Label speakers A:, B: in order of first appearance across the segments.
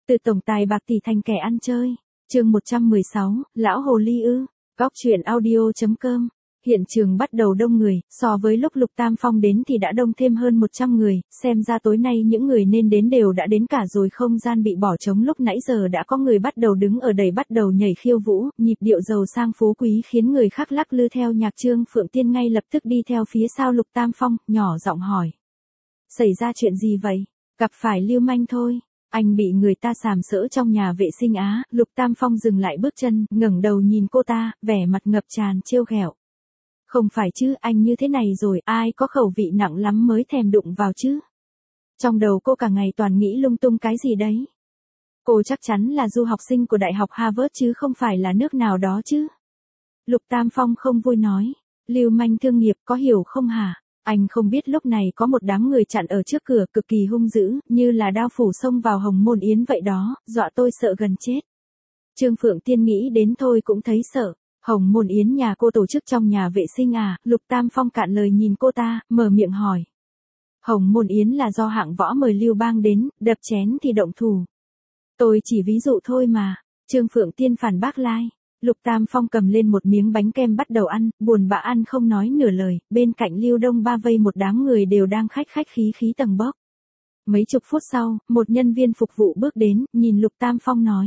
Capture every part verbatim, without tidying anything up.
A: Từ tổng tài bạc tỷ thành kẻ ăn chơi. Chương một trăm mười sáu, lão hồ ly ư? Góc truyện audio chấm com. Hiện trường bắt đầu đông người, so với lúc Lục Tam Phong đến thì đã đông thêm hơn một trăm người, xem ra tối nay những người nên đến đều đã đến cả rồi. Không gian bị bỏ trống, lúc nãy giờ đã có người bắt đầu đứng ở đầy, bắt đầu nhảy khiêu vũ, nhịp điệu giàu sang phú quý khiến người khác lắc lư theo nhạc. Trương Phượng Tiên ngay lập tức đi theo phía sau Lục Tam Phong, nhỏ giọng hỏi. Xảy ra chuyện gì vậy? Gặp phải lưu manh thôi. Anh bị người ta sàm sỡ trong nhà vệ sinh á. Lục Tam Phong dừng lại bước chân, ngẩng đầu nhìn cô ta, vẻ mặt ngập tràn trêu ghẹo. Không phải chứ, anh như thế này rồi, ai có khẩu vị nặng lắm mới thèm đụng vào chứ. Trong đầu cô cả ngày toàn nghĩ lung tung cái gì đấy. Cô chắc chắn là du học sinh của Đại học Harvard chứ không phải là nước nào đó chứ. Lục Tam Phong không vui nói, lưu manh thương nghiệp có hiểu không hả? Anh không biết lúc này có một đám người chặn ở trước cửa, cực kỳ hung dữ, như là đao phủ xông vào Hồng Môn Yến vậy đó, dọa tôi sợ gần chết. Trương Phượng Tiên nghĩ đến thôi cũng thấy sợ. Hồng Môn Yến nhà cô tổ chức trong nhà vệ sinh à? Lục Tam Phong cạn lời nhìn cô ta, mở miệng hỏi. Hồng Môn Yến là do hạng võ mời Lưu Bang đến, đập chén thì động thủ. Tôi chỉ ví dụ thôi mà. Trương Phượng Tiên phản bác lai. Lục Tam Phong cầm lên một miếng bánh kem bắt đầu ăn, buồn bã ăn không nói nửa lời, bên cạnh Lưu Đông Ba vây một đám người đều đang khách khách khí khí tầng bốc. Mấy chục phút sau, một nhân viên phục vụ bước đến, nhìn Lục Tam Phong nói.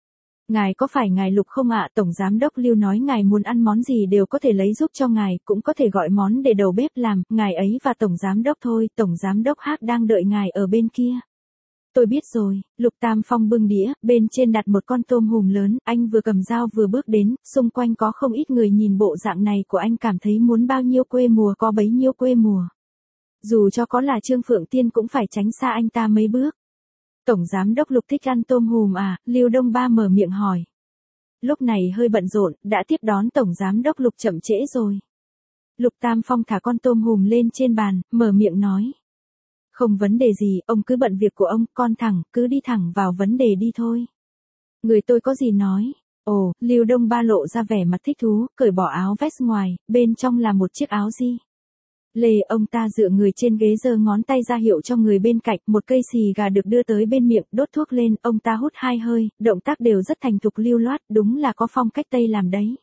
A: Ngài có phải ngài Lục không ạ? Tổng giám đốc Lưu nói ngài muốn ăn món gì đều có thể lấy giúp cho ngài, cũng có thể gọi món để đầu bếp làm, ngài ấy và tổng giám đốc thôi, tổng giám đốc Hắc đang đợi ngài ở bên kia. Tôi biết rồi. Lục Tam Phong bưng đĩa, bên trên đặt một con tôm hùm lớn, anh vừa cầm dao vừa bước đến, xung quanh có không ít người nhìn bộ dạng này của anh cảm thấy muốn bao nhiêu quê mùa có bấy nhiêu quê mùa. Dù cho có là Trương Phượng Tiên cũng phải tránh xa anh ta mấy bước. Tổng giám đốc Lục thích ăn tôm hùm à? Lưu Đông Ba mở miệng hỏi. Lúc này hơi bận rộn, đã tiếp đón tổng giám đốc Lục chậm trễ rồi. Lục Tam Phong thả con tôm hùm lên trên bàn, mở miệng nói. Không vấn đề gì, ông cứ bận việc của ông, con thẳng, cứ đi thẳng vào vấn đề đi thôi. Người tôi có gì nói? Ồ, Lưu Đông Ba lộ ra vẻ mặt thích thú, cởi bỏ áo vest ngoài, bên trong là một chiếc áo gì? Lê, ông ta dựa người trên ghế giơ ngón tay ra hiệu cho người bên cạnh, một cây xì gà được đưa tới bên miệng, đốt thuốc lên, ông ta hút hai hơi, động tác đều rất thành thục lưu loát, đúng là có phong cách Tây làm đấy.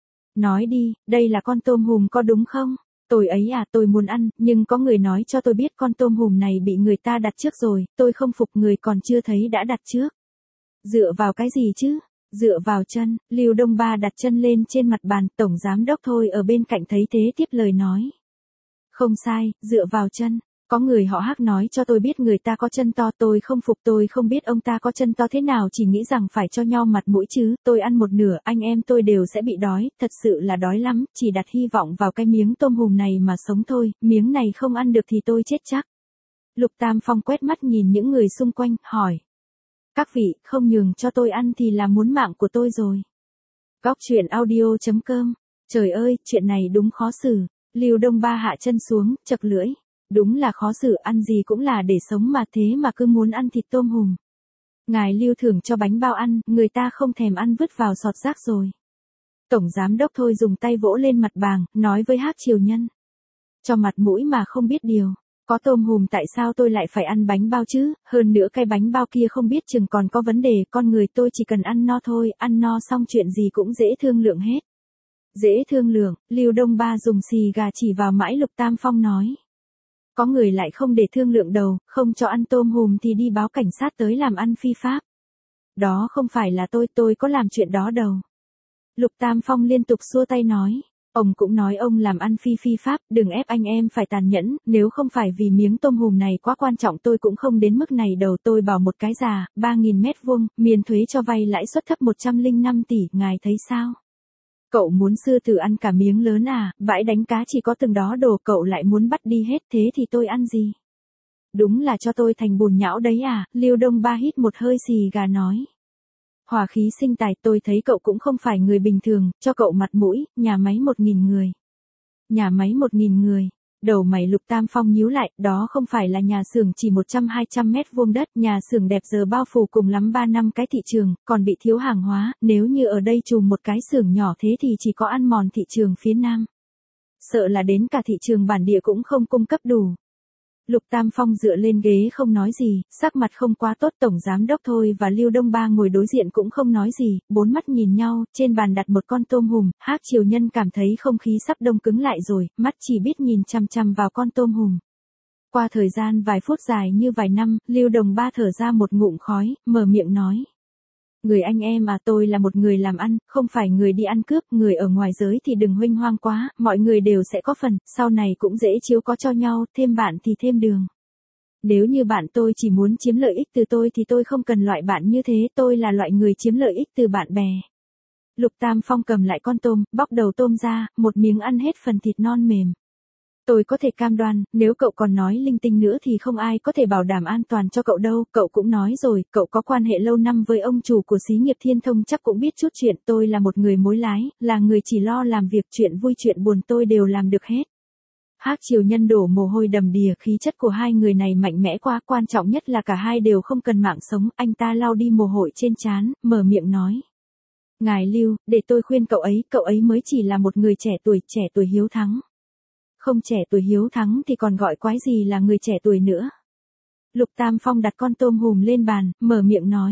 A: Nói đi, đây là con tôm hùm có đúng không? Tôi ấy à, tôi muốn ăn, nhưng có người nói cho tôi biết con tôm hùm này bị người ta đặt trước rồi, tôi không phục, người còn chưa thấy đã đặt trước. Dựa vào cái gì chứ? Dựa vào chân. Lưu Đông Ba đặt chân lên trên mặt bàn, tổng giám đốc thôi ở bên cạnh thấy thế tiếp lời nói. Không sai, dựa vào chân. Có người họ Hắc nói cho tôi biết người ta có chân to, tôi không phục, tôi không biết ông ta có chân to thế nào, chỉ nghĩ rằng phải cho nho mặt mũi chứ, tôi ăn một nửa, anh em tôi đều sẽ bị đói, thật sự là đói lắm, chỉ đặt hy vọng vào cái miếng tôm hùm này mà sống thôi, miếng này không ăn được thì tôi chết chắc. Lục Tam Phong quét mắt nhìn những người xung quanh, hỏi. Các vị, không nhường cho tôi ăn thì là muốn mạng của tôi rồi. Góc truyện audio chấm com. Trời ơi, chuyện này đúng khó xử. Lưu Đông Ba hạ chân xuống, chật lưỡi. Đúng là khó xử, ăn gì cũng là để sống mà, thế mà cứ muốn ăn thịt tôm hùm. Ngài Lưu thưởng cho bánh bao ăn, người ta không thèm ăn vứt vào sọt rác rồi. Tổng giám đốc thôi dùng tay vỗ lên mặt bàn, nói với Hắc Triều Nhân. Cho mặt mũi mà không biết điều. Có tôm hùm tại sao tôi lại phải ăn bánh bao chứ, hơn nữa cái bánh bao kia không biết chừng còn có vấn đề, con người tôi chỉ cần ăn no thôi, ăn no xong chuyện gì cũng dễ thương lượng hết. Dễ thương lượng, Lưu Đông Ba dùng xì gà chỉ vào mãi Lục Tam Phong nói. Có người lại không để thương lượng đầu, không cho ăn tôm hùm thì đi báo cảnh sát tới làm ăn phi pháp. Đó không phải là tôi, tôi có làm chuyện đó đâu. Lục Tam Phong liên tục xua tay nói. Ông cũng nói ông làm ăn phi phi pháp, đừng ép anh em phải tàn nhẫn, nếu không phải vì miếng tôm hùm này quá quan trọng tôi cũng không đến mức này đầu. Tôi bảo một cái già, ba nghìn mét vuông, miền thuế cho vay lãi suất thấp một trăm lẻ năm tỷ, ngài thấy sao? Cậu muốn sư tử ăn cả miếng lớn à, bãi đánh cá chỉ có từng đó đồ cậu lại muốn bắt đi hết, thế thì tôi ăn gì? Đúng là cho tôi thành bùn nhão đấy à, Lưu Đông Ba hít một hơi xì gà nói. Hòa khí sinh tài, tôi thấy cậu cũng không phải người bình thường, cho cậu mặt mũi, nhà máy một nghìn người. Nhà máy một nghìn người. Đầu mày Lục Tam Phong nhíu lại, đó không phải là nhà xưởng chỉ một trăm hai trăm mét vuông đất, nhà xưởng đẹp giờ bao phủ cùng lắm ba năm cái thị trường, còn bị thiếu hàng hóa, nếu như ở đây trùm một cái xưởng nhỏ thế thì chỉ có ăn mòn thị trường phía Nam. Sợ là đến cả thị trường bản địa cũng không cung cấp đủ. Lục Tam Phong dựa lên ghế không nói gì, sắc mặt không quá tốt. Tổng giám đốc Thôi và Lưu Đông Ba ngồi đối diện cũng không nói gì, bốn mắt nhìn nhau, trên bàn đặt một con tôm hùm. Hắc Triều Nhân cảm thấy không khí sắp đông cứng lại rồi, mắt chỉ biết nhìn chằm chằm vào con tôm hùm. Qua thời gian vài phút dài như vài năm, Lưu Đồng Ba thở ra một ngụm khói, mở miệng nói. Người anh em à, tôi là một người làm ăn, không phải người đi ăn cướp, người ở ngoài giới thì đừng huênh hoang quá, mọi người đều sẽ có phần, sau này cũng dễ chiếu có cho nhau, thêm bạn thì thêm đường. Nếu như bạn tôi chỉ muốn chiếm lợi ích từ tôi thì tôi không cần loại bạn như thế, tôi là loại người chiếm lợi ích từ bạn bè. Lục Tam Phong cầm lại con tôm, bóc đầu tôm ra, một miếng ăn hết phần thịt non mềm. Tôi có thể cam đoan, nếu cậu còn nói linh tinh nữa thì không ai có thể bảo đảm an toàn cho cậu đâu. Cậu cũng nói rồi, cậu có quan hệ lâu năm với ông chủ của xí nghiệp Thiên Thông chắc cũng biết chút chuyện. Tôi là một người mối lái, là người chỉ lo làm việc, chuyện vui chuyện buồn tôi đều làm được hết. Hắc Triều Nhân đổ mồ hôi đầm đìa, khí chất của hai người này mạnh mẽ quá, quan trọng nhất là cả hai đều không cần mạng sống. Anh ta lau đi mồ hôi trên trán, mở miệng nói. Ngài Lưu, để tôi khuyên cậu ấy, cậu ấy mới chỉ là một người trẻ tuổi, trẻ tuổi hiếu thắng. Không trẻ tuổi hiếu thắng thì còn gọi quái gì là người trẻ tuổi nữa. Lục Tam Phong đặt con tôm hùm lên bàn, mở miệng nói.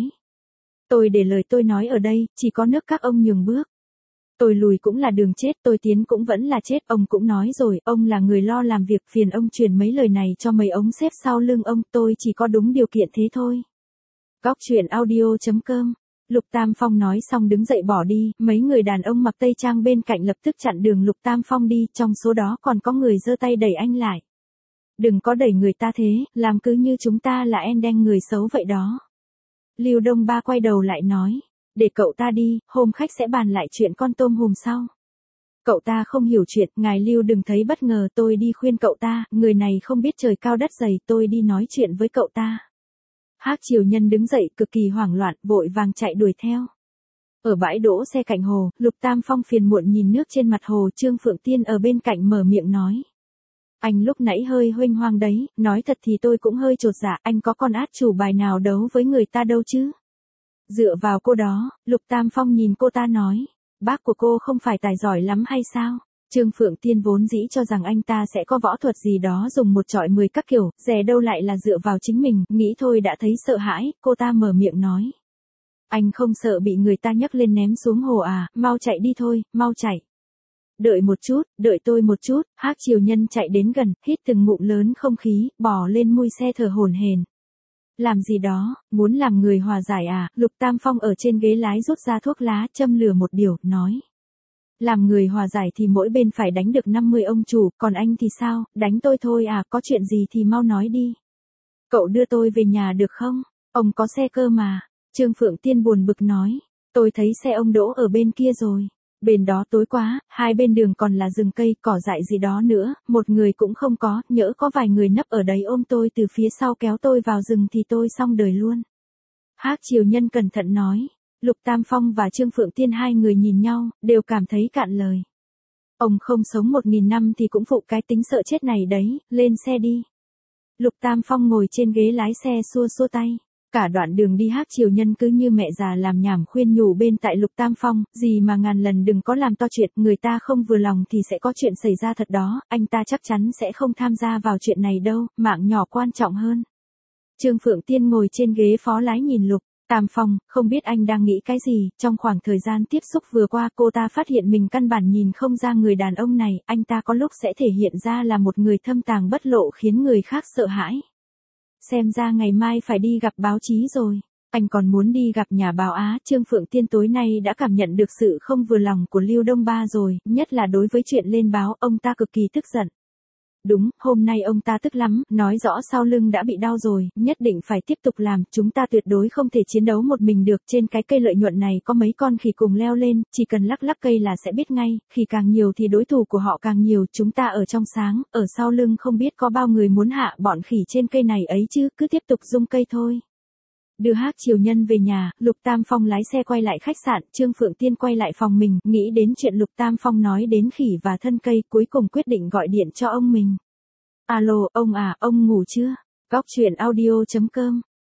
A: Tôi để lời tôi nói ở đây, chỉ có nước các ông nhường bước. Tôi lùi cũng là đường chết, tôi tiến cũng vẫn là chết. Ông cũng nói rồi, ông là người lo làm việc, phiền ông truyền mấy lời này cho mấy ống xếp sau lưng ông, tôi chỉ có đúng điều kiện thế thôi. Góc truyện audio chấm com. Lục Tam Phong nói xong đứng dậy bỏ đi, mấy người đàn ông mặc tây trang bên cạnh lập tức chặn đường Lục Tam Phong đi, trong số đó còn có người giơ tay đẩy anh lại. Đừng có đẩy người ta thế, làm cứ như chúng ta là en đen người xấu vậy đó. Lưu Đông Ba quay đầu lại nói, để cậu ta đi, hôm khách sẽ bàn lại chuyện con tôm hùm sau. Cậu ta không hiểu chuyện, ngài Lưu đừng thấy bất ngờ, tôi đi khuyên cậu ta, người này không biết trời cao đất dày, tôi đi nói chuyện với cậu ta. Hắc Triều Nhân đứng dậy cực kỳ hoảng loạn, vội vàng chạy đuổi theo. Ở bãi đỗ xe cạnh hồ, Lục Tam Phong phiền muộn nhìn nước trên mặt hồ, Trương Phượng Tiên ở bên cạnh mở miệng nói. Anh lúc nãy hơi huênh hoang đấy, nói thật thì tôi cũng hơi chột dạ, anh có con át chủ bài nào đấu với người ta đâu chứ. Dựa vào cô đó, Lục Tam Phong nhìn cô ta nói, bác của cô không phải tài giỏi lắm hay sao? Trương Phượng Tiên vốn dĩ cho rằng anh ta sẽ có võ thuật gì đó dùng một trọi mười các kiểu, dè đâu lại là dựa vào chính mình, nghĩ thôi đã thấy sợ hãi, cô ta mở miệng nói. Anh không sợ bị người ta nhấc lên ném xuống hồ à, mau chạy đi thôi, mau chạy. Đợi một chút, đợi tôi một chút. Hắc Triều Nhân chạy đến gần, hít từng ngụm lớn không khí, bò lên mui xe thở hổn hển. Làm gì đó, muốn làm người hòa giải à? Lục Tam Phong ở trên ghế lái rút ra thuốc lá, châm lửa một điều, nói. Làm người hòa giải thì mỗi bên phải đánh được năm mươi ông chủ, còn anh thì sao, đánh tôi thôi à, có chuyện gì thì mau nói đi. Cậu đưa tôi về nhà được không? Ông có xe cơ mà. Trương Phượng Tiên buồn bực nói. Tôi thấy xe ông đỗ ở bên kia rồi. Bên đó tối quá, hai bên đường còn là rừng cây, cỏ dại gì đó nữa, một người cũng không có, nhỡ có vài người nấp ở đấy ôm tôi từ phía sau kéo tôi vào rừng thì tôi xong đời luôn. Hắc Triều Nhân cẩn thận nói. Lục Tam Phong và Trương Phượng Tiên hai người nhìn nhau, đều cảm thấy cạn lời. Ông không sống một nghìn năm thì cũng phụ cái tính sợ chết này đấy, lên xe đi. Lục Tam Phong ngồi trên ghế lái xe xua xua tay. Cả đoạn đường đi Hắc Triều Nhân cứ như mẹ già làm nhảm khuyên nhủ bên tại Lục Tam Phong, gì mà ngàn lần đừng có làm to chuyện, người ta không vừa lòng thì sẽ có chuyện xảy ra thật đó, anh ta chắc chắn sẽ không tham gia vào chuyện này đâu, mạng nhỏ quan trọng hơn. Trương Phượng Tiên ngồi trên ghế phó lái nhìn Lục Tam Phong, không biết anh đang nghĩ cái gì, trong khoảng thời gian tiếp xúc vừa qua cô ta phát hiện mình căn bản nhìn không ra người đàn ông này, anh ta có lúc sẽ thể hiện ra là một người thâm tàng bất lộ khiến người khác sợ hãi. Xem ra ngày mai phải đi gặp báo chí rồi. Anh còn muốn đi gặp nhà báo Á. Trương Phượng Tiên tối nay đã cảm nhận được sự không vừa lòng của Lưu Đông Ba rồi, nhất là đối với chuyện lên báo, ông ta cực kỳ tức giận. Đúng, hôm nay ông ta tức lắm, nói rõ sau lưng đã bị đau rồi, nhất định phải tiếp tục làm, chúng ta tuyệt đối không thể chiến đấu một mình được, trên cái cây lợi nhuận này có mấy con khỉ cùng leo lên, chỉ cần lắc lắc cây là sẽ biết ngay, khỉ càng nhiều thì đối thủ của họ càng nhiều, chúng ta ở trong sáng, ở sau lưng không biết có bao người muốn hạ bọn khỉ trên cây này ấy chứ, cứ tiếp tục rung cây thôi. Đưa Hắc Triều Nhân về nhà, Lục Tam Phong lái xe quay lại khách sạn, Trương Phượng Tiên quay lại phòng mình, nghĩ đến chuyện Lục Tam Phong nói đến khỉ và thân cây, cuối cùng quyết định gọi điện cho ông mình. Alo, ông à, ông ngủ chưa? Góc truyện audio chấm com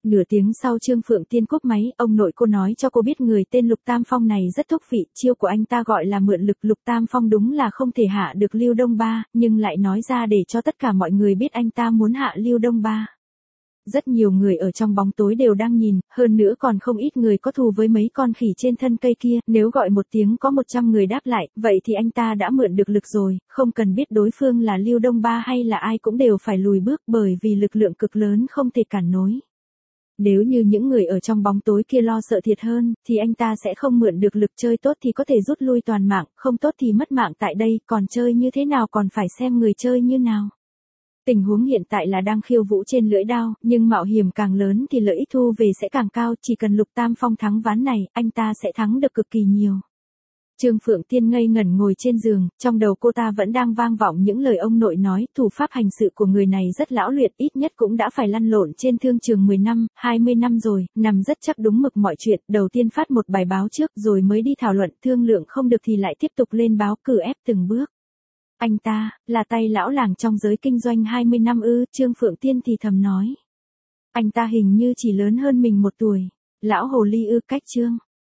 A: Nửa tiếng sau Trương Phượng Tiên cúp máy, ông nội cô nói cho cô biết người tên Lục Tam Phong này rất thúc vị, chiêu của anh ta gọi là mượn lực. Lục Tam Phong đúng là không thể hạ được Lưu Đông Ba, nhưng lại nói ra để cho tất cả mọi người biết anh ta muốn hạ Lưu Đông Ba. Rất nhiều người ở trong bóng tối đều đang nhìn, hơn nữa còn không ít người có thù với mấy con khỉ trên thân cây kia, nếu gọi một tiếng có một trăm người đáp lại, vậy thì anh ta đã mượn được lực rồi, không cần biết đối phương là Lưu Đông Ba hay là ai cũng đều phải lùi bước bởi vì lực lượng cực lớn không thể cản nối. Nếu như những người ở trong bóng tối kia lo sợ thiệt hơn, thì anh ta sẽ không mượn được lực. Chơi tốt thì có thể rút lui toàn mạng, không tốt thì mất mạng tại đây, còn chơi như thế nào còn phải xem người chơi như nào. Tình huống hiện tại là đang khiêu vũ trên lưỡi đao, nhưng mạo hiểm càng lớn thì lợi ích thu về sẽ càng cao, chỉ cần Lục Tam Phong thắng ván này, anh ta sẽ thắng được cực kỳ nhiều. Trương Phượng Tiên ngây ngẩn ngồi trên giường, trong đầu cô ta vẫn đang vang vọng những lời ông nội nói, thủ pháp hành sự của người này rất lão luyện, ít nhất cũng đã phải lăn lộn trên thương trường mười năm, hai mươi năm rồi, nằm rất chắc đúng mực mọi chuyện, đầu tiên phát một bài báo trước rồi mới đi thảo luận, thương lượng không được thì lại tiếp tục lên báo, cử ép từng bước. Anh ta, là tay lão làng trong giới kinh doanh hai mươi năm ư, Trương Phượng Tiên thì thầm nói. Anh ta hình như chỉ lớn hơn mình một tuổi. Lão hồ ly ư, cách Trương